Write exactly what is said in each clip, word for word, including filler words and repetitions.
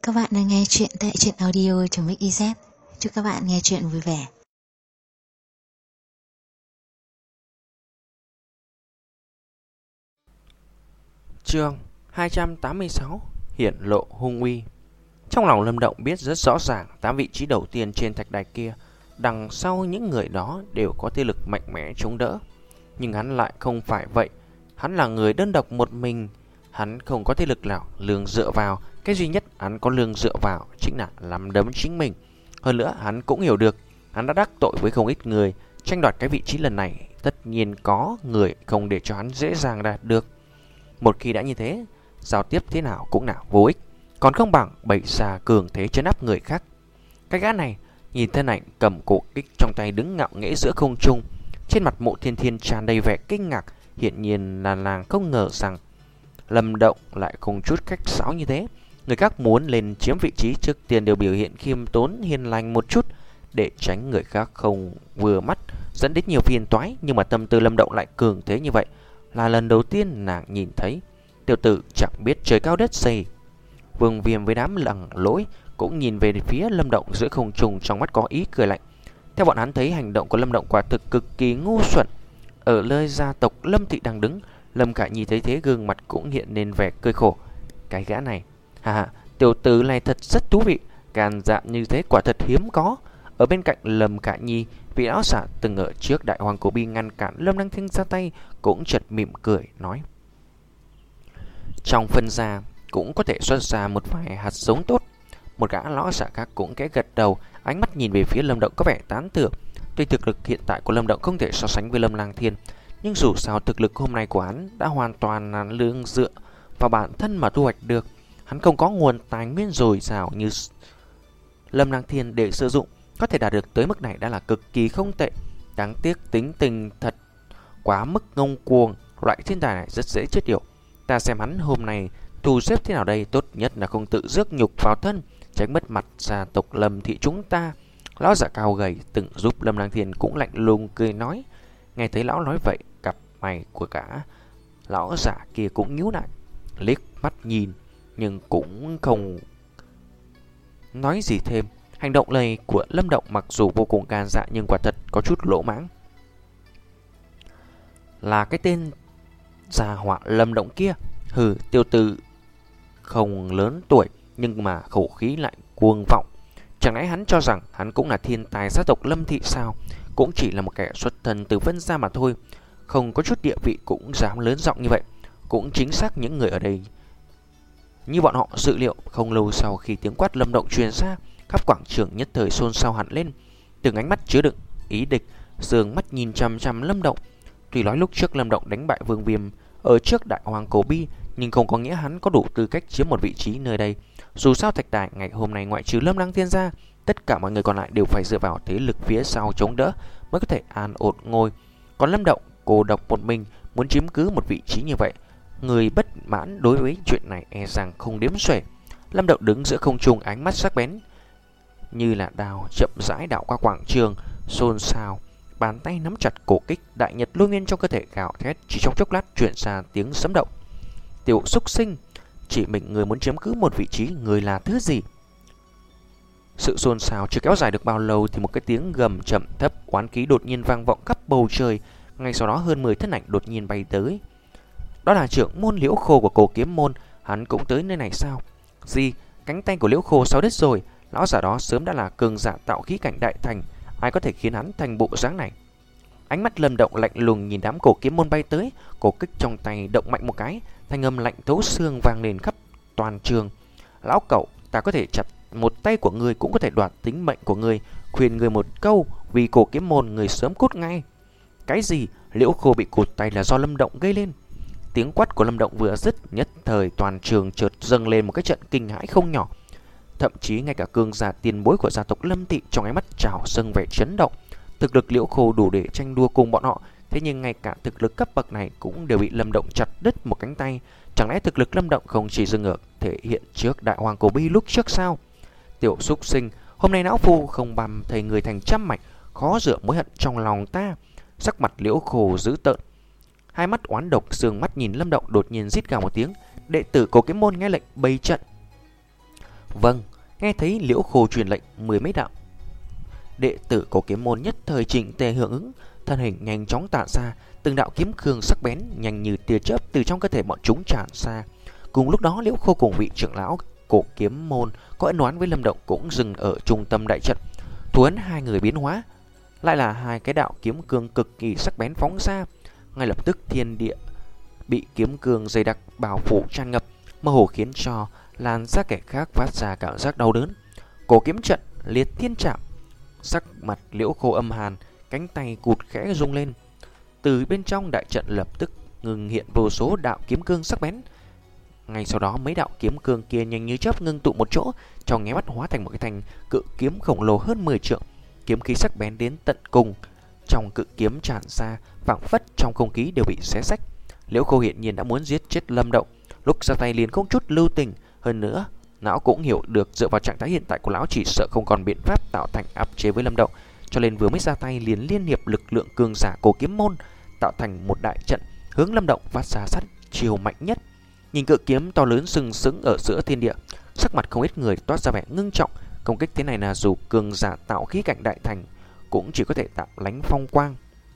Các bạn đang nghe chuyện tại truyện audio.mixyz. Chúc các bạn nghe chuyện vui vẻ. Chương hai trăm tám mươi sáu. Hiển lộ hung uy. Trong lòng Lâm Động biết rất rõ ràng tám vị trí đầu tiên trên thạch đài kia, đằng sau những người đó đều có thế lực mạnh mẽ chống đỡ. Nhưng hắn lại không phải vậy. Hắn là người đơn độc một mình. Hắn không có thế lực nào lương dựa vào. Cái duy nhất hắn có lương dựa vào chính là làm đấm chính mình. Hơn nữa hắn cũng hiểu được hắn đã đắc tội với không ít người. Tranh đoạt cái vị trí lần này tất nhiên có người không để cho hắn dễ dàng đạt được. Một khi đã như thế, giao tiếp thế nào cũng nào vô ích, còn không bằng bày ra cường thế trấn áp người khác. Cái gã này nhìn thân ảnh cầm cổ kích trong tay đứng ngạo nghễ giữa không trung, trên mặt Mộ Thiên Thiên tràn đầy vẻ kinh ngạc. Hiển nhiên là nàng không ngờ rằng Lâm Động lại không chút khách sáo như thế. Người khác muốn lên chiếm vị trí trước tiên đều biểu hiện khiêm tốn hiền lành một chút, để tránh người khác không vừa mắt dẫn đến nhiều phiền toái. Nhưng mà tâm tư Lâm Động lại cường thế như vậy là lần đầu tiên nàng nhìn thấy. Tiểu tử chẳng biết trời cao đất dày. Vương Viêm với đám lằng lỗi cũng nhìn về phía Lâm Động giữa không trung, trong mắt có ý cười lạnh. Theo bọn hắn thấy hành động của Lâm Động quả thực cực kỳ ngu xuẩn. Ở nơi gia tộc Lâm Thị đang đứng, Lâm Khả Nhi thấy thế gương mặt cũng hiện lên vẻ cười khổ. Cái gã này, hà hà, tiểu tử này thật rất thú vị, gan dạ như thế quả thật hiếm có. Ở bên cạnh Lâm Khả Nhi, vị lão giả từng ở trước Đại Hoàng Cổ Bi ngăn cản Lâm Đăng Thiên ra tay cũng chợt mỉm cười nói: trong phân gia cũng có thể xuất ra một vài hạt giống tốt. Một gã lão giả khác cũng kẽ gật đầu, ánh mắt nhìn về phía Lâm Động có vẻ tán thưởng. Tuy thực lực hiện tại của Lâm Động không thể so sánh với Lâm Lang Thiên, nhưng dù sao thực lực hôm nay của hắn đã hoàn toàn là lương dựa vào bản thân mà thu hoạch được. Hắn không có nguồn tài nguyên dồi dào như Lâm Lang Thiên để sử dụng, có thể đạt được tới mức này đã là cực kỳ không tệ. Đáng tiếc tính tình thật quá mức ngông cuồng, loại thiên tài này rất dễ chết yểu. Ta xem hắn hôm nay thu xếp thế nào đây, tốt nhất là không tự rước nhục vào thân, tránh mất mặt gia tộc Lâm thị chúng ta. Lão giả cao gầy từng giúp Lâm Lang Thiên cũng lạnh lùng cười nói. Nghe thấy lão nói vậy, cặp mày của cả lão giả kia cũng nhíu lại, liếc mắt nhìn nhưng cũng không nói gì thêm. Hành động này của Lâm Động mặc dù vô cùng gan dạ nhưng quả thật có chút lỗ mãng. Là cái tên già họa Lâm Động kia, hừ, tiêu tử không lớn tuổi nhưng mà khẩu khí lại cuồng vọng. Chẳng lẽ hắn cho rằng hắn cũng là thiên tài gia tộc Lâm thị sao? Cũng chỉ là một kẻ xuất thân từ Vân gia mà thôi, không có chút địa vị cũng dám lớn giọng như vậy. Cũng chính xác những người ở đây như bọn họ dự liệu. Không lâu sau khi tiếng quát Lâm Động truyền ra, khắp quảng trường nhất thời xôn xao hẳn lên. Từng ánh mắt chứa đựng ý địch dường mắt nhìn chằm chằm Lâm Động. Tuy nói lúc trước Lâm Động đánh bại Vương Viêm ở trước Đại Hoàng Cổ Bi, nhưng không có nghĩa hắn có đủ tư cách chiếm một vị trí nơi đây. Dù sao thạch đài ngày hôm nay ngoại trừ Lâm Lăng Thiên ra, tất cả mọi người còn lại đều phải dựa vào thế lực phía sau chống đỡ mới có thể an ổn ngồi. Còn Lâm Động cô độc một mình muốn chiếm cứ một vị trí như vậy, người bất mãn đối với chuyện này e rằng không đếm xuể. Lâm Động đứng giữa không trung, ánh mắt sắc bén như là đao chậm rãi đảo qua quảng trường, xôn xao. Bàn tay nắm chặt cổ kích, đại nhật lôi nguyên trong cơ thể gào thét, chỉ trong chốc lát truyền ra tiếng sấm động. Tiểu xúc sinh, chỉ mình người muốn chiếm cứ một vị trí, người là thứ gì? Sự xôn xao chưa kéo dài được bao lâu thì một cái tiếng gầm chậm thấp oán khí đột nhiên vang vọng khắp bầu trời. Ngay sau đó hơn mười thân ảnh đột nhiên bay tới. Đó là trưởng môn Liễu Khô của Cổ Kiếm môn. Hắn cũng tới nơi này sao? Gì? Cánh tay của Liễu Khô sao đứt rồi? Lão giả đó sớm đã là cường giả tạo khí cảnh đại thành, ai có thể khiến hắn thành bộ dáng này? Ánh mắt Lâm Động lạnh lùng nhìn đám Cổ Kiếm môn bay tới, cổ kích trong tay động mạnh một cái, thanh âm lạnh thấu xương vang lên khắp toàn trường. Lão cậu, ta có thể chặt một tay của người cũng có thể đoạt tính mệnh của người, khuyên người một câu, vì Cổ Kiếm môn người sớm cút ngay. Cái gì? Liễu Khô bị cụt tay là do Lâm Động gây lên. Tiếng quát của Lâm Động vừa dứt, nhất thời toàn trường chợt dâng lên một cái trận kinh hãi không nhỏ. Thậm chí ngay cả cường giả tiền bối của gia tộc Lâm thị trong ánh mắt trào dâng vẻ chấn động. Thực lực Liễu Khô đủ để tranh đua cùng bọn họ, thế nhưng ngay cả thực lực cấp bậc này cũng đều bị Lâm Động chặt đứt một cánh tay. Chẳng lẽ thực lực Lâm Động không chỉ dừng ở thể hiện trước Đại Hoàng Cổ Bi lúc trước sao? Tiểu xúc sinh, hôm nay não phu không băm thầy người thành trăm mảnh, khó rửa mối hận trong lòng ta. Sắc mặt Liễu Khô dữ tợn, hai mắt oán độc, sương mắt nhìn Lâm Động, đột nhiên rít gào một tiếng. Đệ tử Cổ Kiếm môn nghe lệnh bày trận. Vâng. Nghe thấy Liễu Khô truyền lệnh, mười mấy đạo đệ tử của kiếm môn nhất thời chỉnh tề hưởng ứng, thân hình nhanh chóng tản ra, từng đạo kiếm cương sắc bén nhanh như tia chớp từ trong cơ thể bọn chúng tràn ra. Cùng lúc đó, Liễu Khô cùng vị trưởng lão cổ kiếm môn có ân oán với Lâm Động cũng dừng ở trung tâm đại trận. Thủ ấn hai người biến hóa, lại là hai cái đạo kiếm cương cực kỳ sắc bén phóng ra. Ngay lập tức thiên địa bị kiếm cương dày đặc bao phủ tràn ngập, mơ hồ khiến cho làn da kẻ khác phát ra cảm giác đau đớn. Cổ kiếm trận liệt thiên trạm. Sắc mặt Liễu Khô âm hàn, cánh tay cụt khẽ rung lên. Từ bên trong đại trận lập tức ngừng hiện vô số đạo kiếm cương sắc bén. Ngay sau đó mấy đạo kiếm cương kia nhanh như chớp ngưng tụ một chỗ, trong nháy mắt hóa thành một cái thanh cự kiếm khổng lồ hơn mười trượng. Kiếm khí sắc bén đến tận cùng, trong cự kiếm tràn ra, phảng phất trong không khí đều bị xé rách. Liễu Khô hiện nhiên đã muốn giết chết Lâm Động, lúc ra tay liền không chút lưu tình. Hơn nữa, lão cũng hiểu được dựa vào trạng thái hiện tại của lão chỉ sợ không còn biện pháp tạo thành áp chế với Lâm Động, cho nên vừa mới ra tay liền liên hiệp lực lượng cường giả cổ kiếm môn tạo thành một đại trận hướng Lâm Động phát ra sát chiêu mạnh nhất. Nhìn cự kiếm to lớn sừng sững ở giữa thiên địa, sắc mặt không ít người toát ra vẻ ngưng trọng. Công kích thế này là dù cường giả tạo khí cảnh đại thành cũng chỉ có thể tạo lánh phong quang.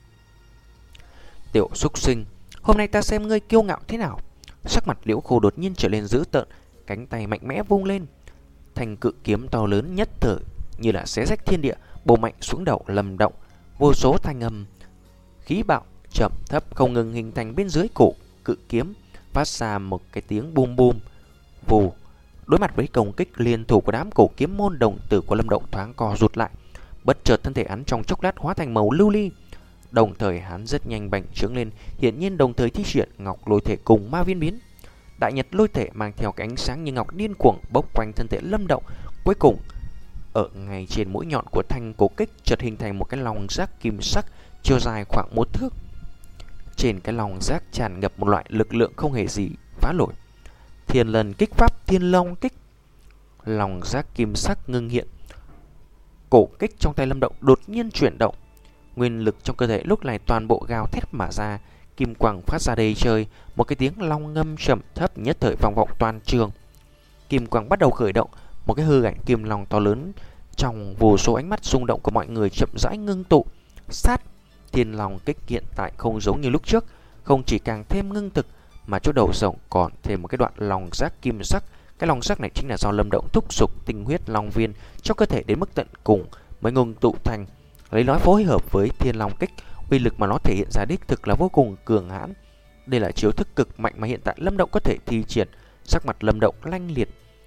Tiểu súc sinh, hôm nay ta xem ngươi kiêu ngạo thế nào. Sắc mặt Liễu Khô đột nhiên trở lên dữ tợn, cánh tay mạnh mẽ vung lên, thành cự kiếm to lớn nhất thời như là xé rách thiên địa, bổ mạnh xuống đầu Lâm Động. Vô số thanh âm khí bạo chậm thấp không ngừng hình thành bên dưới cổ cự kiếm, phát ra một cái tiếng bum bum vù. Đối mặt với công kích liên thủ của đám cổ kiếm môn, đồng tử của Lâm Động thoáng co rụt lại. Bất chợt thân thể hắn trong chốc lát hóa thành màu lưu ly, đồng thời hắn rất nhanh bành trướng lên, hiển nhiên đồng thời thi triển ngọc lôi thể cùng ma viên biến. Đại nhật lôi thể mang theo cái ánh sáng như ngọc điên cuồng bốc quanh thân thể Lâm Động. Cuối cùng ở ngay trên mũi nhọn của thanh cổ kích chợt hình thành một cái lòng giác kim sắc chiều dài khoảng một thước. Trên cái lòng giác tràn ngập một loại lực lượng không hề gì phá nổi. Thiên lần kích pháp thiên long kích. Lòng giác kim sắc ngưng hiện, cổ kích trong tay Lâm Động đột nhiên chuyển động, nguyên lực trong cơ thể lúc này toàn bộ gào thét mà ra, kim quang phát ra đầy trời, một cái tiếng long ngâm trầm thấp nhất thời vang vọng toàn trường. Kim quang bắt đầu khởi động, một cái hư ảnh kim long to lớn trong vô số ánh mắt rung động của mọi người chậm rãi ngưng tụ. Sát thiên long kích hiện tại không giống như lúc trước, không chỉ càng thêm ngưng thực mà chỗ đầu rồng còn thêm một cái đoạn lòng giác kim sắc. Cái lòng giác này chính là do Lâm Động thúc giục tinh huyết long viên trong cơ thể đến mức tận cùng mới ngưng tụ thành, lấy nó phối hợp với thiên long kích, uy lực mà nó thể hiện ra đích thực là vô cùng cường hãn. Đây là chiếu thức cực mạnh mà hiện tại Lâm Động có thể thi triển. Sắc mặt Lâm Động lanh liệt,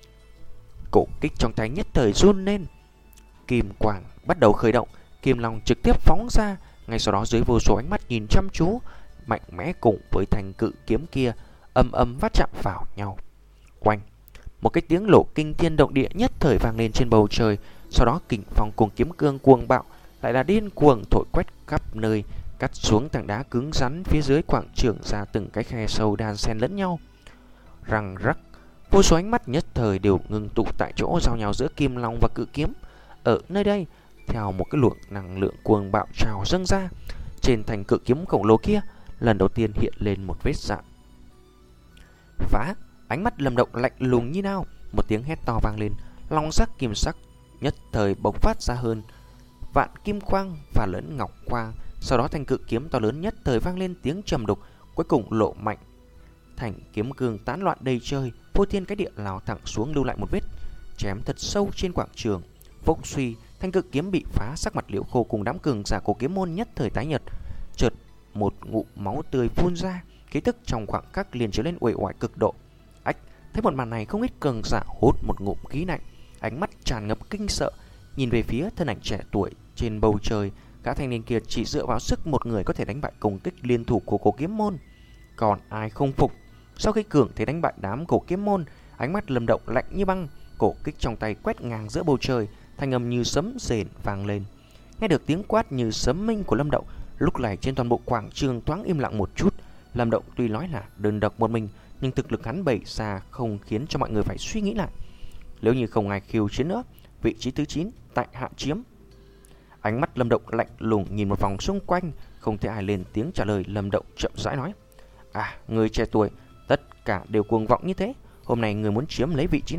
cổ kích trong tay nhất thời run lên, kim quang bắt đầu khởi động, kim long trực tiếp phóng ra. Ngay sau đó dưới vô số ánh mắt nhìn chăm chú, mạnh mẽ cùng với thanh cự kiếm kia âm âm va chạm vào nhau. Quanh một cái tiếng nổ kinh thiên động địa nhất thời vang lên trên bầu trời. Sau đó kình phong cùng kiếm cương cuồng bạo lại là điên cuồng thổi quét khắp nơi, cắt xuống tảng đá cứng rắn phía dưới quảng trường ra từng cái khe sâu đan xen lẫn nhau. Răng rắc, vô số ánh mắt nhất thời đều ngưng tụ tại chỗ giao nhau giữa kim long và cự kiếm. Ở nơi đây, theo một cái luồng năng lượng cuồng bạo trào dâng ra, trên thành cự kiếm khổng lồ kia lần đầu tiên hiện lên một vết rạn phá. Ánh mắt Lâm Động lạnh lùng như nào, một tiếng hét to vang lên, long sắc kim sắc nhất thời bộc phát ra hơn vạn kim quang và lẫn ngọc quang. Sau đó thanh cự kiếm to lớn nhất thời vang lên tiếng trầm đục, cuối cùng lộ mạnh thành kiếm cương tán loạn đầy trời, vô thiên cái địa lao thẳng xuống, lưu lại một vết chém thật sâu trên quảng trường. Phốc suy, thanh cự kiếm bị phá, sắc mặt Liễu Khô cùng đám cường giả cổ kiếm môn nhất thời tái nhợt. Chợt một ngụm máu tươi phun ra, khí tức trong khoảng khắc liền trở lên uể oải cực độ. Ách, thấy một màn này không ít cường giả hốt một ngụm khí lạnh, ánh mắt tràn ngập kinh sợ, nhìn về phía thân ảnh trẻ tuổi trên bầu trời. Gã thanh niên kia chỉ dựa vào sức một người có thể đánh bại công kích liên thủ của cổ kiếm môn, còn ai không phục. Sau khi cường thế đánh bại đám cổ kiếm môn, ánh mắt Lâm Động lạnh như băng, cổ kích trong tay quét ngang giữa bầu trời, thanh âm như sấm rền vang lên. Nghe được tiếng quát như sấm minh của Lâm Động, lúc này trên toàn bộ quảng trường thoáng im lặng một chút. Lâm Động tuy nói là đơn độc một mình, nhưng thực lực hắn bày ra không khiến cho mọi người phải suy nghĩ lại. Nếu như không ai khiêu chiến nữa, vị trí thứ chín tại hạ chiếm. Ánh mắt Lâm Động lạnh lùng nhìn một vòng xung quanh, không thấy ai lên tiếng trả lời. Lâm Động chậm rãi nói: À, người trẻ tuổi tất cả đều cuồng vọng như thế, hôm nay người muốn chiếm lấy vị trí này,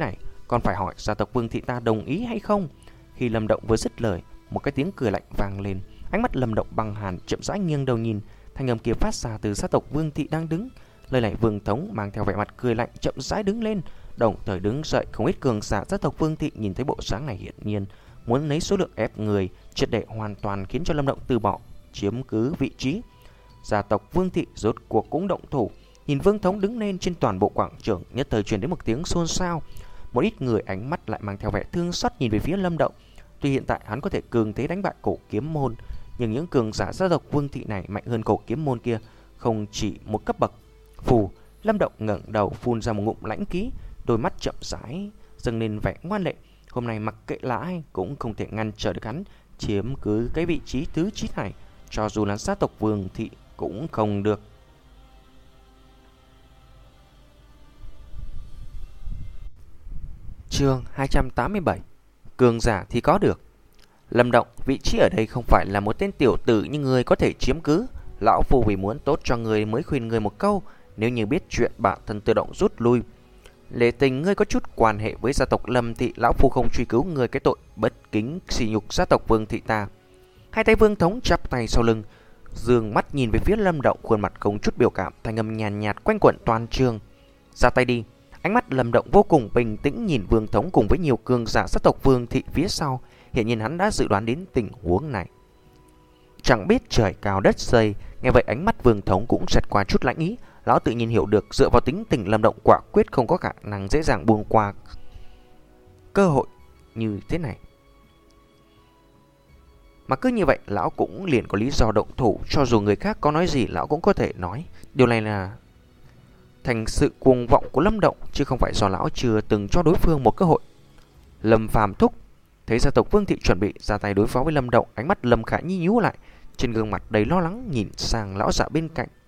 còn phải hỏi gia tộc Vương thị ta đồng ý hay không. Khi Lâm Động vừa dứt lời, một cái tiếng cười lạnh vang lên. Ánh mắt Lâm Động băng hàn, chậm rãi nghiêng đầu nhìn, thanh âm kia phát ra từ gia tộc Vương thị đang đứng. Lời này Vương Thống mang theo vẻ mặt cười lạnh chậm rãi đứng lên, đồng thời đứng dậy. Không ít cường giả gia tộc Vương thị nhìn thấy bộ dáng này hiển nhiên muốn lấy số lượng ép người, triệt để hoàn toàn khiến cho Lâm Động từ bỏ chiếm cứ vị trí. Gia tộc Vương thị rốt cuộc cũng động thủ. Nhìn Vương Thống đứng lên, trên toàn bộ quảng trường nhất thời truyền đến một tiếng xôn xao. Một ít người ánh mắt lại mang theo vẻ thương xót nhìn về phía Lâm Động. Tuy hiện tại hắn có thể cường thế đánh bại Cổ Kiếm môn, nhưng những cường giả gia tộc Vương thị này mạnh hơn Cổ Kiếm môn kia không chỉ một cấp bậc. Phù, Lâm Động ngẩng đầu phun ra một ngụm lãnh khí, đôi mắt chậm rãi dâng lên vẻ ngoan lệ. Hôm nay mặc kệ là ai cũng không thể ngăn trở được hắn chiếm cứ cái vị trí thứ chín này, cho dù là gia tộc Vương thị cũng không được. Chương hai trăm tám mươi bảy. Cường giả thì có được. Lâm Động, vị trí ở đây không phải là một tên tiểu tử như người có thể chiếm cứ. Lão Phu vì muốn tốt cho người mới khuyên người một câu, nếu như biết chuyện bản thân tự động rút lui. Lệ Tình, ngươi có chút quan hệ với gia tộc Lâm thị, lão Phu không truy cứu người cái tội bất kính sỉ nhục gia tộc Vương thị ta. Hai tay Vương Thống chắp tay sau lưng, dương mắt nhìn về phía Lâm Động, khuôn mặt không chút biểu cảm, thanh âm nhàn nhạt, nhạt quanh quẩn toàn trường. Ra tay đi. Ánh mắt Lâm Động vô cùng bình tĩnh nhìn Vương Thống cùng với nhiều cường giả gia tộc Vương thị phía sau. Hiện nhiên hắn đã dự đoán đến tình huống này. Chẳng biết trời cao đất dày, nghe vậy ánh mắt Vương Thống cũng xẹt qua chút lãnh ý. Lão tự nhiên hiểu được dựa vào tính tình Lâm Động quả quyết không có khả năng dễ dàng buông qua cơ hội như thế này. Mà cứ như vậy lão cũng liền có lý do động thủ, cho dù người khác có nói gì lão cũng có thể nói. Điều này là thành sự cuồng vọng của Lâm Động, chứ không phải do lão chưa từng cho đối phương một cơ hội. Lâm Phàm thúc thấy gia tộc Vương thị chuẩn bị ra tay đối phó với Lâm Động, ánh mắt Lâm Khả Nhi nhíu lại, trên gương mặt đầy lo lắng nhìn sang lão giả bên cạnh.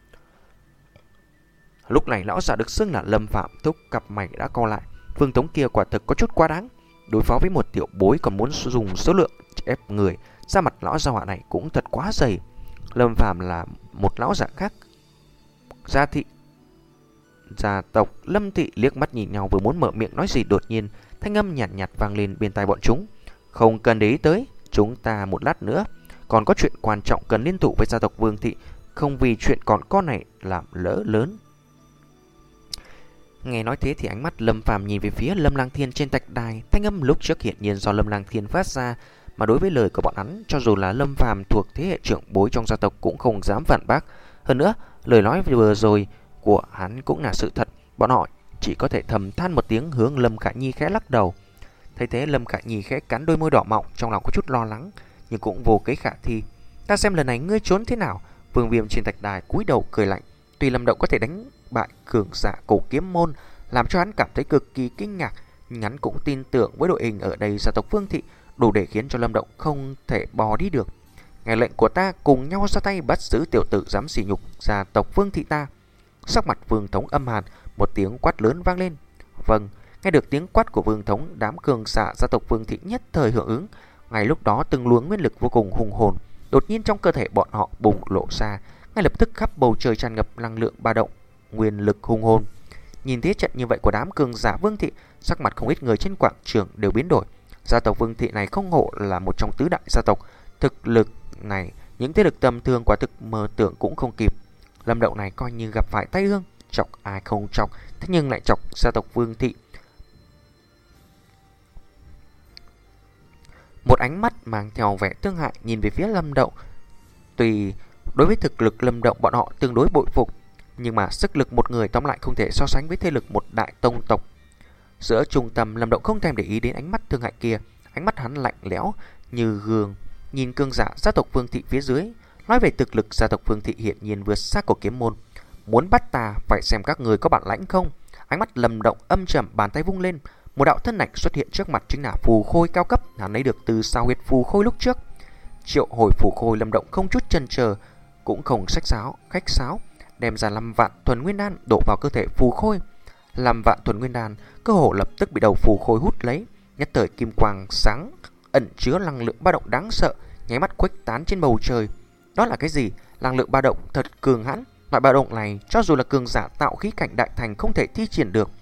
Lúc này lão giả được xưng là Lâm Phạm thúc cặp mày đã co lại. Vương Thống kia quả thực có chút quá đáng, đối phó với một tiểu bối còn muốn dùng số lượng ép người, ra mặt lão gia họa này cũng thật quá dày. Lâm Phạm là một lão giả khác. Gia thị gia tộc Lâm thị liếc mắt nhìn nhau, vừa muốn mở miệng nói gì, đột nhiên thanh âm nhàn nhạt, nhạt vang lên bên tai bọn chúng. Không cần để ý tới, chúng ta một lát nữa còn có chuyện quan trọng cần liên thủ với gia tộc Vương thị, không vì chuyện còn con này làm lỡ lớn. Nghe nói thế thì ánh mắt Lâm Phàm nhìn về phía Lâm Lang Thiên trên thạch đài, thanh âm lúc trước hiển nhiên do Lâm Lang Thiên phát ra, mà đối với lời của bọn hắn, cho dù là Lâm Phàm thuộc thế hệ trưởng bối trong gia tộc cũng không dám phản bác. Hơn nữa, lời nói vừa rồi của hắn cũng là sự thật, bọn họ chỉ có thể thầm than một tiếng, hướng Lâm Khả Nhi khẽ lắc đầu. Thấy thế Lâm Khả Nhi khẽ cắn đôi môi đỏ mọng, trong lòng có chút lo lắng, nhưng cũng vô kế khả thi. Ta xem lần này ngươi trốn thế nào. Vương Viêm trên thạch đài cúi đầu cười lạnh. Tuy Lâm Động có thể đánh bại cường giả Cổ Kiếm môn, làm cho hắn cảm thấy cực kỳ kinh ngạc, nhưng hắn cũng tin tưởng với đội hình ở đây gia tộc Vương thị đủ để khiến cho Lâm Động không thể bò đi được. Nghe lệnh của ta, cùng nhau ra tay bắt giữ tiểu tử dám sỉ nhục gia tộc Vương thị ta. Sắc mặt Vương Thống âm hàn, một tiếng quát lớn vang lên. Vâng, nghe được tiếng quát của Vương Thống, đám cường giả gia tộc Vương thị nhất thời hưởng ứng. Ngay lúc đó từng luồng nguyên lực vô cùng hùng hồn đột nhiên trong cơ thể bọn họ bùng lộ ra, ngay lập tức khắp bầu trời tràn ngập năng lượng ba động, nguyên lực hùng hồn. Nhìn thế trận như vậy của đám cường giả Vương thị, sắc mặt không ít người trên quảng trường đều biến đổi. Gia tộc Vương thị này không hổ là một trong tứ đại gia tộc, thực lực này những thế lực tầm thường quả thực mơ tưởng cũng không kịp. Lâm Động này coi như gặp phải tai ương, chọc ai không chọc, thế nhưng lại chọc gia tộc Vương thị. Một ánh mắt mang theo vẻ thương hại nhìn về phía Lâm Động. Tuy đối với thực lực Lâm Động bọn họ tương đối bội phục, nhưng mà sức lực một người tóm lại không thể so sánh với thế lực một đại tông tộc. Giữa trung tâm, Lâm Động không thèm để ý đến ánh mắt thương hại kia, ánh mắt hắn lạnh lẽo như gương nhìn cường giả gia tộc Vương thị phía dưới. Nói về thực lực, gia tộc Vương thị hiện nhiên vượt xa Cổ Kiếm môn. Muốn bắt ta phải xem các người có bản lãnh không. Ánh mắt Lâm Động âm trầm, bàn tay vung lên, một đạo thân ảnh xuất hiện trước mặt, chính là phù khôi cao cấp hắn lấy được từ sao huyệt phù khôi lúc trước. Triệu hồi phù khôi, Lâm Động không chút chần chờ, cũng không sách sáo khách sáo, đem ra năm vạn thuần nguyên đan đổ vào cơ thể phù khôi. Năm vạn thuần nguyên đan cơ hồ lập tức bị đầu phù khôi hút lấy, nhất thời kim quang sáng ẩn chứa năng lượng ba động đáng sợ, nháy mắt khuếch tán trên bầu trời. Đó là cái gì? Năng lượng ba động thật cường hãn. Loại ba động này cho dù là cường giả tạo khí cảnh đại thành không thể thi triển được.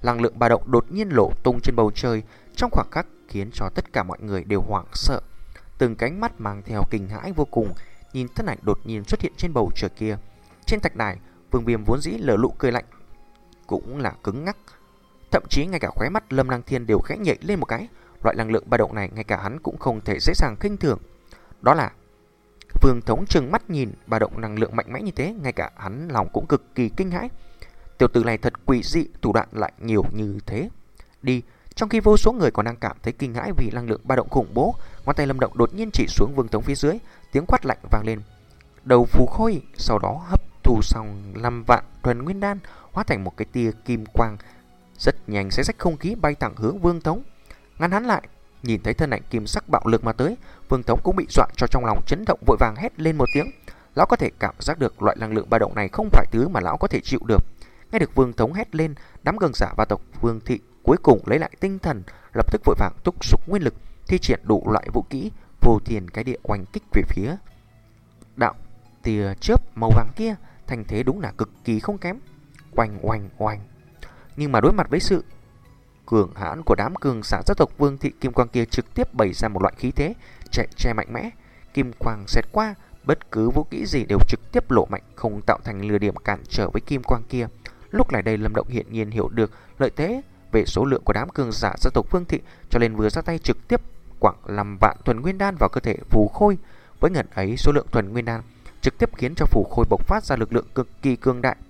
năng lượng ba động đột nhiên nổ tung trên bầu trời trong khoảng khắc, khiến cho tất cả mọi người đều hoảng sợ. Từng cánh mắt mang theo kinh hãi vô cùng nhìn thân ảnh đột nhiên xuất hiện trên bầu trời kia. Trên thạch đài, Vương Viêm vốn dĩ lở lụ cười lạnh cũng là cứng ngắc, thậm chí ngay cả khóe mắt Lâm Lăng Thiên đều khẽ nhảy lên một cái. Loại năng lượng ba động này ngay cả hắn cũng không thể dễ dàng khinh thường. Đó là Vương Thống trừng mắt nhìn ba động năng lượng mạnh mẽ như thế, ngay cả hắn lòng cũng cực kỳ kinh hãi. Tiểu tử này thật quỷ dị, thủ đoạn lại nhiều như thế. Đi. Trong khi vô số người còn đang cảm thấy kinh hãi vì năng lượng ba động khủng bố, ngón tay Lâm Động đột nhiên chỉ xuống Vương Thống phía dưới, tiếng quát lạnh vang lên. Đầu phù khôi sau đó hấp thu xong năm vạn thuần nguyên đan, hóa thành một cái tia kim quang, rất nhanh xé rách không khí bay thẳng hướng Vương Thống. Ngăn hắn lại. Nhìn thấy thân ảnh kim sắc bạo lực mà tới, Vương Thống cũng bị dọa cho trong lòng chấn động, vội vàng hét lên một tiếng. Lão có thể cảm giác được loại năng lượng ba động này không phải thứ mà lão có thể chịu được. Nghe được Vương Thống hét lên, đám cường giả và tộc Vương thị cuối cùng lấy lại tinh thần, lập tức vội vàng thúc giục nguyên lực, thi triển đủ loại vũ kỹ vô thiên cái địa oanh kích về phía đạo tia chớp màu vàng kia. Thành thế đúng là cực kỳ không kém, oanh oanh oanh. Nhưng mà đối mặt với sự cường hãn của đám cường giả gia tộc Vương thị, kim quang kia trực tiếp bày ra một loại khí thế chạy che mạnh mẽ. Kim quang xẹt qua, bất cứ vũ kỹ gì đều trực tiếp lộ mạnh, không tạo thành lừa điểm cản trở với kim quang kia. Lúc này đây Lâm Động hiển nhiên hiểu được lợi thế về số lượng của đám cường giả gia tộc Vương thị, cho nên vừa ra tay trực tiếp quẳng năm vạn thuần nguyên đan vào cơ thể phù khôi. Với ngần ấy số lượng thuần nguyên đan, trực tiếp khiến cho phù khôi bộc phát ra lực lượng cực kỳ cường đại.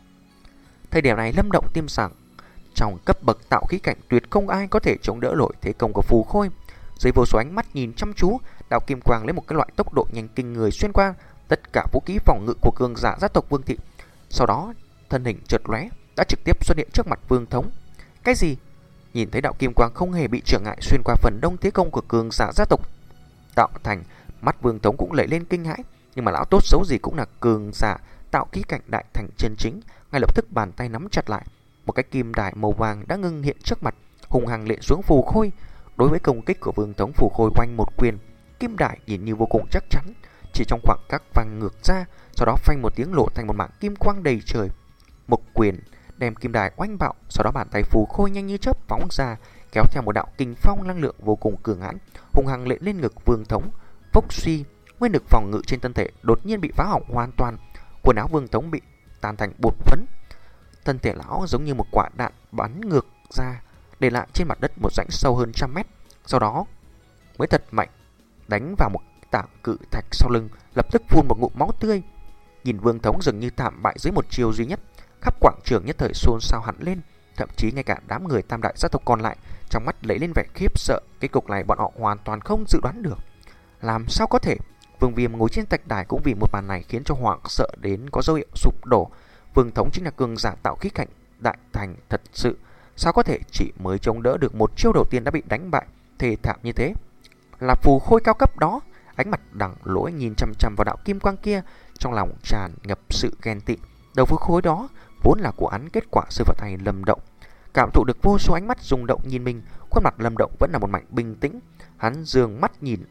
Thời điểm này Lâm Động tiêm sảng, trong cấp bậc tạo khí cảnh tuyệt không ai có thể chống đỡ nổi thế công của phù khôi. Dưới vô số ánh mắt nhìn chăm chú, đạo kim quang lấy một cái loại tốc độ nhanh kinh người xuyên qua tất cả vũ khí phòng ngự của cường giả gia tộc Vương thị. Sau đó thân hình chợt lóe, đã trực tiếp xuất hiện trước mặt Vương Thống. Cái gì? Nhìn thấy đạo kim quang không hề bị trở ngại xuyên qua phần đông thế công của cường giả gia tộc tạo thành, mắt Vương Thống cũng lẩy lên kinh hãi. Nhưng mà lão tốt xấu gì cũng là cường giả tạo khí cảnh đại thành chân chính, ngay lập tức bàn tay nắm chặt lại, một cái kim đài màu vàng đã ngưng hiện trước mặt, hùng hăng lệ xuống phù khôi. Đối với công kích của Vương Thống, phù khôi oanh một quyền, kim đài nhìn như vô cùng chắc chắn, chỉ trong khoảng cách vang ngược ra, sau đó phanh một tiếng lộ thành một mảng kim quang đầy trời. Một quyền đem kim đài oanh bạo, sau đó bàn tay phù khôi nhanh như chớp phóng ra, kéo theo một đạo kình phong năng lượng vô cùng cường hãn, hùng hăng lệ lên ngực Vương Thống. Phốc suy, nguyên lực phòng ngự trên thân thể đột nhiên bị phá hỏng hoàn toàn, quần áo Vương Thống bị tan thành bột phấn. Thân thể lão giống như một quả đạn bắn ngược ra, để lại trên mặt đất một rãnh sâu hơn trăm mét. Sau đó mới thật mạnh đánh vào một tảng cự thạch sau lưng, lập tức phun một ngụm máu tươi. Nhìn Vương Thống dường như thảm bại dưới một chiêu duy nhất, khắp quảng trường nhất thời xôn xao hẳn lên. Thậm chí ngay cả đám người tam đại gia tộc còn lại trong mắt lấy lên vẻ khiếp sợ. Cái cục này bọn họ hoàn toàn không dự đoán được. Làm sao có thể? Vương Viêm ngồi trên thạch đài cũng vì một màn này khiến cho hoảng sợ đến có dấu hiệu sụp đổ. Vương Thống chính là cường giả tạo khí cảnh đại thành thật sự, sao có thể chỉ mới chống đỡ được một chiêu đầu tiên đã bị đánh bại thê thảm như thế? Là phù khôi cao cấp đó. Ánh mặt Đằng Lỗi nhìn chăm chăm vào đạo kim quang kia, trong lòng tràn ngập sự ghen tị. Đầu phù khôi đó vốn là của hắn, kết quả rơi vào tay Lâm Động. Cảm thụ được vô số ánh mắt rung động nhìn mình, khuôn mặt Lâm Động vẫn là một mảnh bình tĩnh. Hắn dương mắt nhìn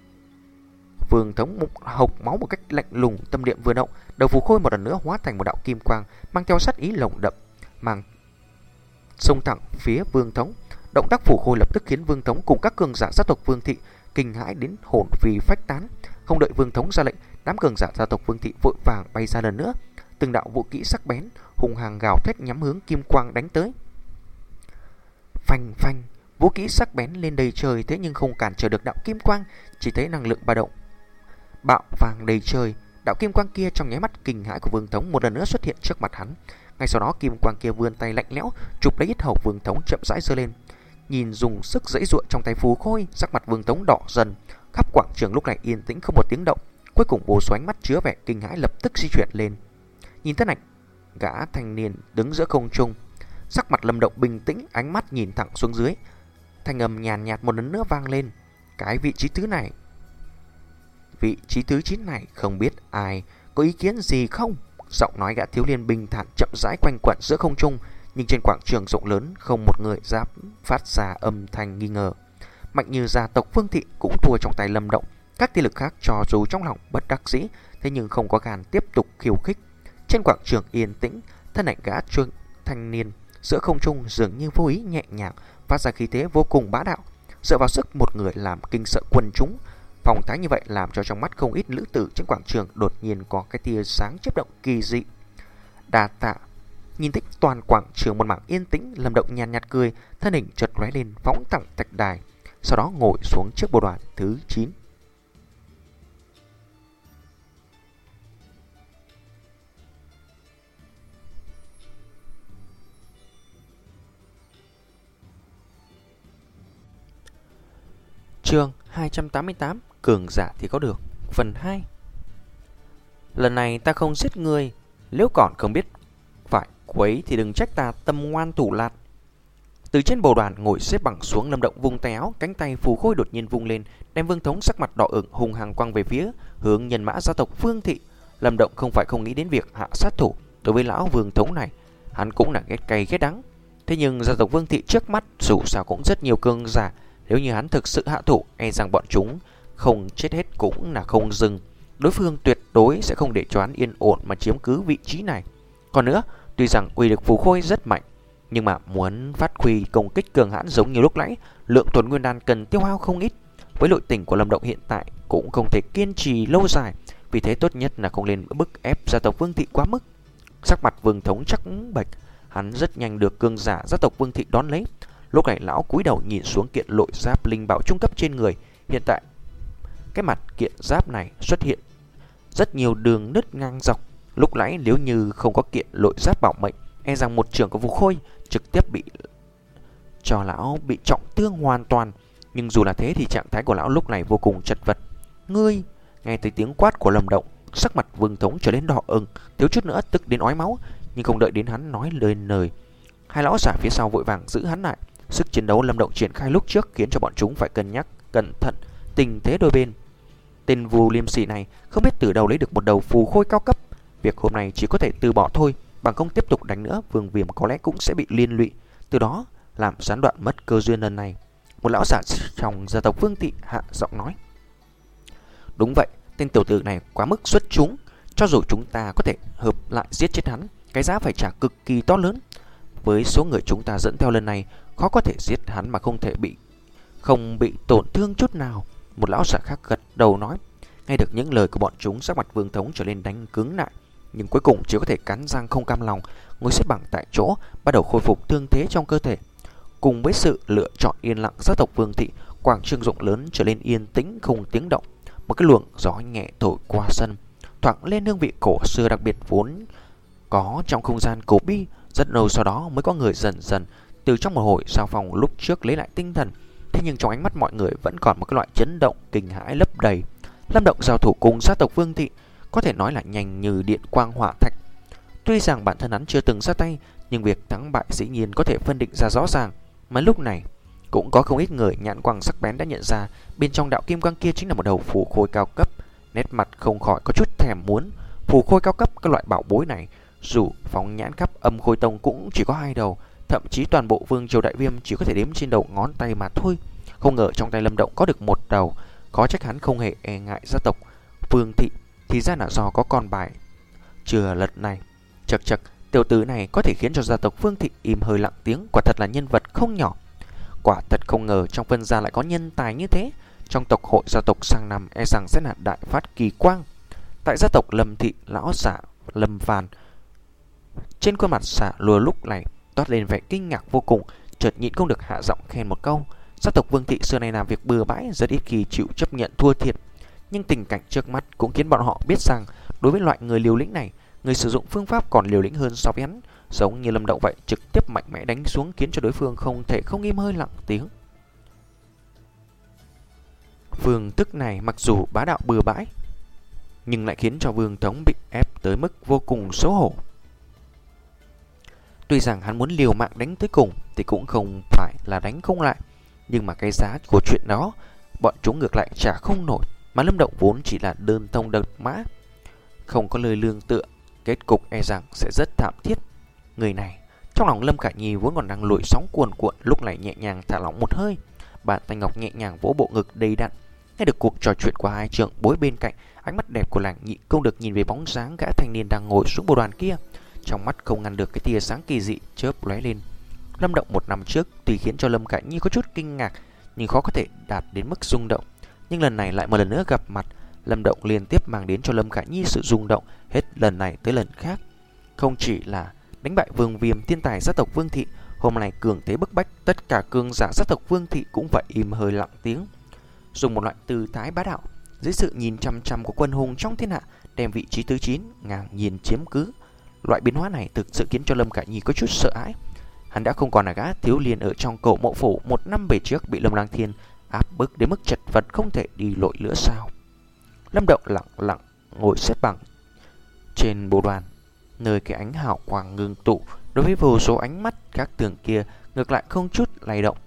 Vương Thống hộc máu một cách lạnh lùng, tâm niệm vừa động, đầu phù khôi một lần nữa hóa thành một đạo kim quang mang theo sát ý lồng đậm, mang xông thẳng phía Vương Thống. Động tác phù khôi lập tức khiến Vương Thống cùng các cường giả gia tộc Vương thị kinh hãi đến hồn phi phách tán. Không đợi Vương Thống ra lệnh, đám cường giả gia tộc Vương thị vội vàng bay ra lần nữa, từng đạo vũ kỹ sắc bén hùng hăng gào thét nhắm hướng kim quang đánh tới. Phanh phanh, vũ kỹ sắc bén lên đầy trời, thế nhưng không cản trở được đạo kim quang. Chỉ thấy năng lượng ba động bạo vàng đầy trời. Đạo kim quang kia trong nháy mắt kinh hãi của Vương Thống một lần nữa xuất hiện trước mặt hắn. Ngay sau đó kim quang kia vươn tay lạnh lẽo chụp lấy yết hầu Vương Thống, chậm rãi giơ lên. Nhìn dùng sức giãy giụa trong tay phù khôi, sắc mặt Vương Thống đỏ dần. Khắp quảng trường lúc này yên tĩnh không một tiếng động. Cuối cùng vô số ánh mắt chứa vẻ kinh hãi lập tức di chuyển lên. Nhìn thân ảnh gã thanh niên đứng giữa không trung, sắc mặt Lâm Động bình tĩnh, ánh mắt nhìn thẳng xuống dưới. Thanh âm nhàn nhạt một lần nữa vang lên. Cái vị trí thứ này, vị trí thứ chín này không biết ai có ý kiến gì không? Giọng nói gã thiếu niên bình thản chậm rãi quanh quẩn giữa không trung, nhưng trên quảng trường rộng lớn không một người dám phát ra âm thanh nghi ngờ. Mạnh như gia tộc Vương thị cũng thua trong tay Lâm Động. Các thế lực khác cho dù trong lòng bất đắc dĩ, thế nhưng không có gan tiếp tục khiêu khích. Trên quảng trường yên tĩnh, thân ảnh gã trương thanh niên giữa không trung dường như vô ý nhẹ nhàng phát ra khí thế vô cùng bá đạo. Dựa vào sức một người làm kinh sợ quần chúng. Phong thái như vậy làm cho trong mắt không ít nữ tử trên quảng trường đột nhiên có cái tia sáng chớp động kỳ dị. Đa tạ. Nhìn thấy toàn quảng trường một mảng yên tĩnh, Lâm Động nhàn nhạt cười, thân hình chợt lóe lên phóng thẳng thạch đài, sau đó ngồi xuống trước bộ đoàn thứ chín. Chương hai trăm tám mươi tám, cường giả thì có được, phần hai. Lần này ta không giết ngươi, nếu còn không biết phải quấy thì đừng trách ta tâm ngoan thủ lạt. Từ trên bồ đoàn ngồi xếp bằng xuống, Lâm Động vung tay áo, cánh tay phù khôi đột nhiên vung lên, đem Vương Thống sắc mặt đỏ ửng hùng hăng quăng về phía hướng nhân mã gia tộc Vương Thị. Lâm Động không phải không nghĩ đến việc hạ sát thủ. Đối với lão Vương Thống này, hắn cũng là ghét cay ghét đắng. Thế nhưng gia tộc Vương Thị trước mắt dù sao cũng rất nhiều cường giả, nếu như hắn thực sự hạ thủ, e rằng bọn chúng không chết hết cũng là không dừng. Đối phương tuyệt đối sẽ không để cho hắn yên ổn mà chiếm cứ vị trí này. Còn nữa, tuy rằng uy lực phù khôi rất mạnh, nhưng mà muốn phát huy công kích cường hãn giống như lúc nãy, lượng tuần nguyên đan cần tiêu hao không ít. Với nội tình của Lâm Động hiện tại cũng không thể kiên trì lâu dài, vì thế tốt nhất là không nên bức ép gia tộc Vương Thị quá mức. Sắc mặt Vương Thống chắc bệch, hắn rất nhanh được cường giả gia tộc Vương Thị đón lấy. Lúc này lão cúi đầu nhìn xuống kiện lội giáp linh bảo trung cấp trên người. Hiện tại cái mặt kiện giáp này xuất hiện rất nhiều đường nứt ngang dọc. Lúc nãy nếu như không có kiện lội giáp bảo mệnh, e rằng một trưởng của Vũ Khôi trực tiếp bị cho lão bị trọng thương hoàn toàn. Nhưng dù là thế thì trạng thái của lão lúc này vô cùng chật vật. Ngươi! Nghe tới tiếng quát của Lâm Động, sắc mặt Vương Thống trở nên đỏ ửng, thiếu chút nữa tức đến ói máu. Nhưng không đợi đến hắn nói lên lời, hai lão giả phía sau vội vàng giữ hắn lại. Sức chiến đấu Lâm Động triển khai lúc trước khiến cho bọn chúng phải cân nhắc cẩn thận tình thế đôi bên. Tên Vu liêm sỉ này không biết từ đâu lấy được một đầu phù khôi cao cấp. Việc hôm nay chỉ có thể từ bỏ thôi, bằng không tiếp tục đánh nữa Vương Viêm có lẽ cũng sẽ bị liên lụy, từ đó làm gián đoạn mất cơ duyên lần này. Một lão giả trong gia tộc Vương Thị hạ giọng nói. Đúng vậy, tên tiểu tử này quá mức xuất chúng, cho dù chúng ta có thể hợp lại giết chết hắn, cái giá phải trả cực kỳ to lớn. Với số người chúng ta dẫn theo lần này, khó có thể giết hắn mà không thể bị không bị tổn thương chút nào. Một lão giả khác gật đầu nói. Nghe được những lời của bọn chúng, sắc mặt Vương Thống trở lên đánh cứng lại, nhưng cuối cùng chỉ có thể cắn răng không cam lòng, ngồi xếp bằng tại chỗ, bắt đầu khôi phục thương thế trong cơ thể. Cùng với sự lựa chọn yên lặng gia tộc Vương Thị, quảng trường rộng lớn trở lên yên tĩnh không tiếng động. Một cái luồng gió nhẹ thổi qua sân, thoảng lên hương vị cổ xưa đặc biệt vốn có trong không gian cổ bi. Rất lâu sau đó mới có người dần dần từ trong một hồi giao phòng lúc trước lấy lại tinh thần. Thế nhưng trong ánh mắt mọi người vẫn còn một cái loại chấn động kinh hãi lấp đầy. Lâm Động giao thủ cùng gia tộc Vương Thị có thể nói là nhanh như điện quang hỏa thạch. Tuy rằng bản thân hắn chưa từng ra tay, nhưng việc thắng bại dĩ nhiên có thể phân định ra rõ ràng. Mà lúc này cũng có không ít người nhãn quang sắc bén đã nhận ra bên trong đạo kim quang kia chính là một đầu phù khôi cao cấp. Nét mặt không khỏi có chút thèm muốn. Phù khôi cao cấp, các loại bảo bối này dù phóng nhãn khắp Âm Khôi Tông cũng chỉ có hai đầu, thậm chí toàn bộ Vương Triều Đại Viêm chỉ có thể đếm trên đầu ngón tay mà thôi. Không ngờ trong tay Lâm Động có được một đầu, có trách hắn không hề e ngại gia tộc Vương Thị, thì ra là do có con bài chừa lật này. Chật chật, tiểu tử này có thể khiến cho gia tộc Vương Thị im hơi lặng tiếng, quả thật là nhân vật không nhỏ. Quả thật không ngờ trong Vân gia lại có nhân tài như thế. Trong tộc hội gia tộc sang năm e rằng sẽ là đại phát kỳ quang. Tại gia tộc Lâm Thị, lão giả Lâm Vàn trên khuôn mặt xạ lùa lúc này toát lên vẻ kinh ngạc vô cùng, chợt nhịn không được hạ giọng khen một câu. Gia tộc Vương Thị xưa nay làm việc bừa bãi, rất ít khi chịu chấp nhận thua thiệt. Nhưng tình cảnh trước mắt cũng khiến bọn họ biết rằng đối với loại người liều lĩnh này, người sử dụng phương pháp còn liều lĩnh hơn so với hắn, giống như Lâm Động vậy, trực tiếp mạnh mẽ đánh xuống khiến cho đối phương không thể không im hơi lặng tiếng. Phương thức này mặc dù bá đạo bừa bãi, nhưng lại khiến cho Vương Thống bị ép tới mức vô cùng xấu hổ. Tuy rằng hắn muốn liều mạng đánh tới cùng thì cũng không phải là đánh không lại, nhưng mà cái giá của chuyện đó bọn chúng ngược lại trả không nổi. Mà Lâm Động vốn chỉ là đơn thông đợt mã, không có lời lương tựa, kết cục e rằng sẽ rất thảm thiết. Người này, trong lòng Lâm Khả Nhi vốn còn đang lội sóng cuồn cuộn, lúc này nhẹ nhàng thả lỏng một hơi, bàn tay ngọc nhẹ nhàng vỗ bộ ngực đầy đặn. Nghe được cuộc trò chuyện của hai trưởng bối bên cạnh, ánh mắt đẹp của Làng Nhị không được nhìn về bóng dáng gã thanh niên đang ngồi xuống bộ đoàn kia. trong mắt không ngăn được cái tia sáng kỳ dị chớp lóe lên. Lâm Động một năm trước tuy khiến cho Lâm Cải Nhi có chút kinh ngạc, nhưng khó có thể đạt đến mức rung động. Nhưng lần này lại một lần nữa gặp mặt, Lâm Động liên tiếp mang đến cho Lâm Cải Nhi sự rung động hết lần này tới lần khác. Không chỉ là đánh bại Vương Viêm, thiên tài gia tộc Vương Thị, hôm nay cường thế bức bách tất cả cường giả gia tộc Vương Thị cũng phải im hơi lặng tiếng, dùng một loại tư thái bá đạo dưới sự nhìn chăm chăm của quân hùng trong thiên hạ, đem vị trí thứ chín ngang nhiên chiếm cứ. Loại biến hóa này thực sự khiến cho Lâm Cải Nhi có chút sợ hãi. Hắn đã không còn là gã thiếu niên ở trong cổ mộ phủ một năm về trước bị Lâm Lang Thiên áp bức đến mức chật vật không thể đi lội nữa sao? Lâm Động lặng lặng ngồi xếp bằng trên bồ đoàn, nơi cái ánh hào quang ngưng tụ đối với vô số ánh mắt các tường kia ngược lại không chút lay động.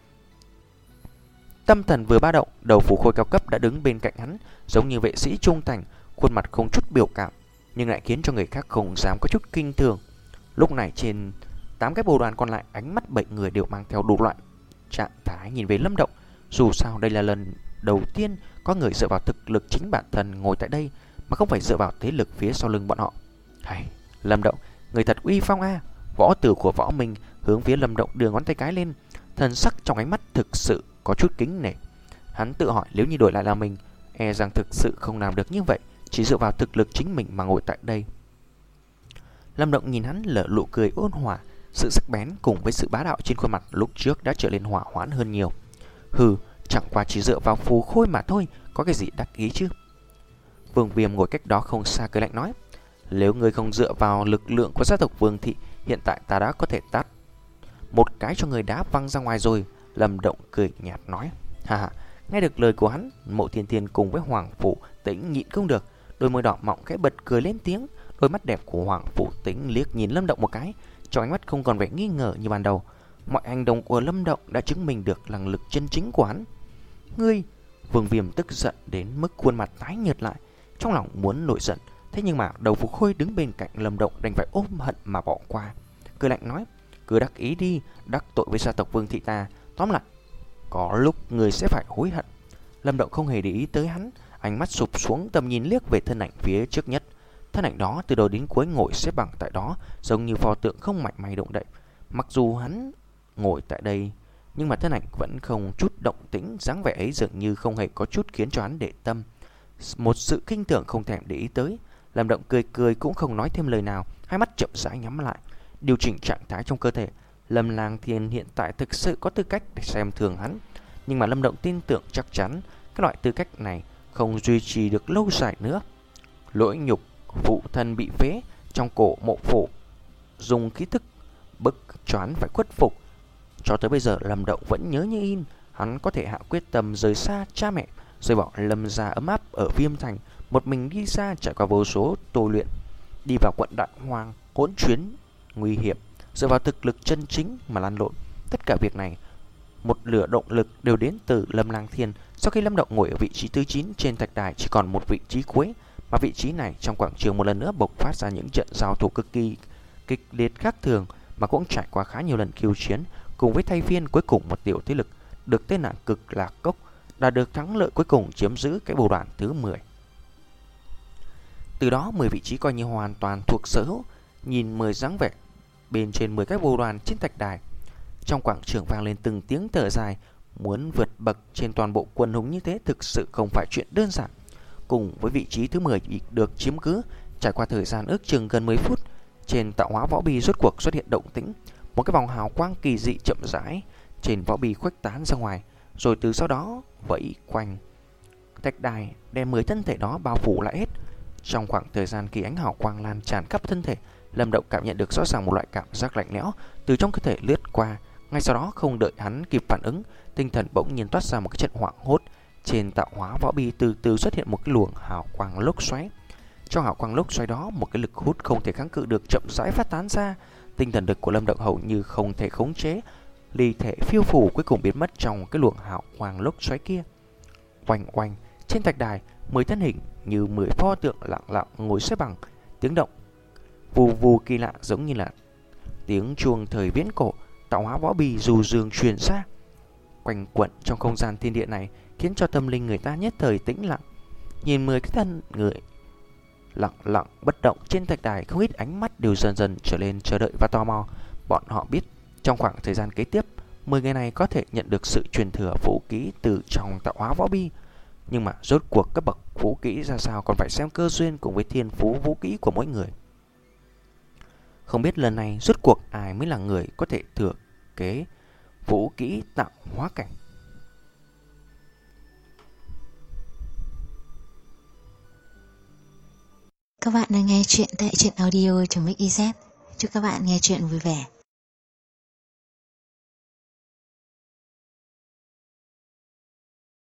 Tâm thần vừa ba động, đầu phủ khôi cao cấp đã đứng bên cạnh hắn, giống như vệ sĩ trung thành, khuôn mặt không chút biểu cảm, nhưng lại khiến cho người khác không dám có chút kinh thường. Lúc này trên tám cái bồ đoàn còn lại, ánh mắt bảy người đều mang theo đủ loại trạng thái nhìn về Lâm Động. Dù sao đây là lần đầu tiên có người dựa vào thực lực chính bản thân ngồi tại đây, mà không phải dựa vào thế lực phía sau lưng bọn họ. Hay, Lâm Động, người thật uy phong a. À. Võ tử của Võ Minh hướng phía Lâm Động đưa ngón tay cái lên, thần sắc trong ánh mắt thực sự có chút kính nể. Hắn tự hỏi nếu như đổi lại là mình, e rằng thực sự không làm được như vậy, chỉ dựa vào thực lực chính mình mà ngồi tại đây. Lâm Động nhìn hắn lở nụ cười ôn hòa, sự sắc bén cùng với sự bá đạo trên khuôn mặt lúc trước đã trở nên hỏa hoãn hơn nhiều. Hừ, chẳng qua chỉ dựa vào phù khôi mà thôi, có cái gì đắc ý chứ? Vương Viêm ngồi cách đó không xa cười lạnh nói, nếu người không dựa vào lực lượng của gia tộc Vương Thị, hiện tại ta đã có thể tát một cái cho người đá văng ra ngoài rồi. Lâm Động cười nhạt nói. Ha ha, nghe được lời của hắn, Mộ Thiên Thiên cùng với Hoàng Phủ Tĩnh nhịn không được, đôi môi đỏ mọng khẽ bật cười lên tiếng. Đôi mắt đẹp của Hoàng Phủ Tĩnh liếc nhìn Lâm Động một cái, trong ánh mắt không còn vẻ nghi ngờ như ban đầu. Mọi hành động của Lâm Động đã chứng minh được năng lực chân chính của hắn. Ngươi! Vương Viêm tức giận đến mức khuôn mặt tái nhợt lại, trong lòng muốn nổi giận, thế nhưng mà đầu Phục Khôi đứng bên cạnh Lâm Động đành phải ôm hận mà bỏ qua. Cười lạnh nói, cứ đắc ý đi, đắc tội với gia tộc Vương Thị ta, tóm lại có lúc người sẽ phải hối hận. Lâm Động không hề để ý tới hắn, ánh mắt sụp xuống, tầm nhìn liếc về thân ảnh phía trước nhất. Thân ảnh đó từ đầu đến cuối ngồi xếp bằng tại đó, giống như pho tượng không mạnh mẽ động đậy. Mặc dù hắn ngồi tại đây, nhưng mà thân ảnh vẫn không chút động tĩnh, dáng vẻ ấy dường như không hề có chút khiến cho hắn để tâm. Một sự kinh thường không thèm để ý tới. Lâm Động cười cười cũng không nói thêm lời nào, hai mắt chậm rãi nhắm lại, điều chỉnh trạng thái trong cơ thể. Lâm Lang Thiên hiện tại thực sự có tư cách để xem thường hắn, nhưng mà Lâm Động tin tưởng chắc chắn cái loại tư cách này không duy trì được lâu dài nữa. Lỗi nhục phụ thân bị phế trong cổ mộ phủ, dùng khí thức bức choán phải khuất phục. Cho tới bây giờ Lâm Động vẫn nhớ như in, hắn có thể hạ quyết tâm rời xa cha mẹ, rời bỏ Lâm gia ấm áp ở Viêm Thành, một mình đi xa trải qua vô số tôi luyện, đi vào quận Đại Hoang hỗn chuyến nguy hiểm, dựa vào thực lực chân chính mà lăn lộn. Tất cả việc này, một lửa động lực đều đến từ Lâm Lang Thiên. Sau khi Lâm Động ngồi ở vị trí thứ chín trên thạch đài, chỉ còn một vị trí cuối, mà vị trí này trong quảng trường một lần nữa bộc phát ra những trận giao thủ cực kỳ kịch liệt khác thường, mà cũng trải qua khá nhiều lần khiêu chiến. Cùng với thay phiên, cuối cùng một tiểu thế lực được tên là Cực Lạc Cốc đã được thắng lợi cuối cùng, chiếm giữ cái bồ đoàn thứ mười. Từ đó mười vị trí coi như hoàn toàn thuộc sở hữu. Nhìn mười dáng vẻ bên trên mười cái bồ đoàn trên thạch đài, trong quảng trường vang lên từng tiếng thở dài. Muốn vượt bậc trên toàn bộ quần hùng như thế thực sự không phải chuyện đơn giản. Cùng với vị trí thứ mười được chiếm cứ, trải qua thời gian ước chừng gần mười phút, trên tạo hóa võ bì rốt cuộc xuất hiện động tĩnh. Một cái vòng hào quang kỳ dị chậm rãi trên võ bì khuếch tán ra ngoài, rồi từ sau đó vẫy quanh thạch đài, đem mười thân thể đó bao phủ lại hết. Trong khoảng thời gian kỳ ánh hào quang lan tràn khắp thân thể, Lâm Động cảm nhận được rõ ràng một loại cảm giác lạnh lẽo từ trong cơ thể lướt qua. Ngay sau đó, không đợi hắn kịp phản ứng, tinh thần bỗng nhiên toát ra một cái trận hoảng hốt. Trên tạo hóa võ bì từ từ xuất hiện một cái luồng hào quang lốc xoáy. Trong hào quang lốc xoáy đó, một cái lực hút không thể kháng cự được chậm rãi phát tán ra. Tinh thần lực của Lâm Động hầu như không thể khống chế, ly thể phiêu phù cuối cùng biến mất trong cái luồng hào quang lốc xoáy kia. Oanh oanh, trên thạch đài, mười thân hình như mười pho tượng lặng lặng ngồi xếp bằng, tiếng động vù vù kỳ lạ giống như là tiếng chuông thời viễn cổ. Tạo hóa võ bì dù dường truyền ra, quanh quẩn trong không gian thiên địa này, khiến cho tâm linh người ta nhất thời tĩnh lặng. Nhìn mười cái thân người Lặng lặng bất động trên thạch đài, không ít ánh mắt đều dần dần trở lên chờ đợi và tò mò. Bọn họ biết trong khoảng thời gian kế tiếp, mười người này có thể nhận được sự truyền thừa vũ kỹ từ trong tạo hóa võ bi. Nhưng mà rốt cuộc cấp bậc vũ kỹ ra sao còn phải xem cơ duyên cùng với thiên phú vũ kỹ của mỗi người. Không biết lần này rốt cuộc ai mới là người có thể thừa kế vũ kỹ tạo hóa cảnh. Các bạn đang nghe chuyện tại truyện audio.mixyz. Chúc các bạn nghe chuyện vui vẻ.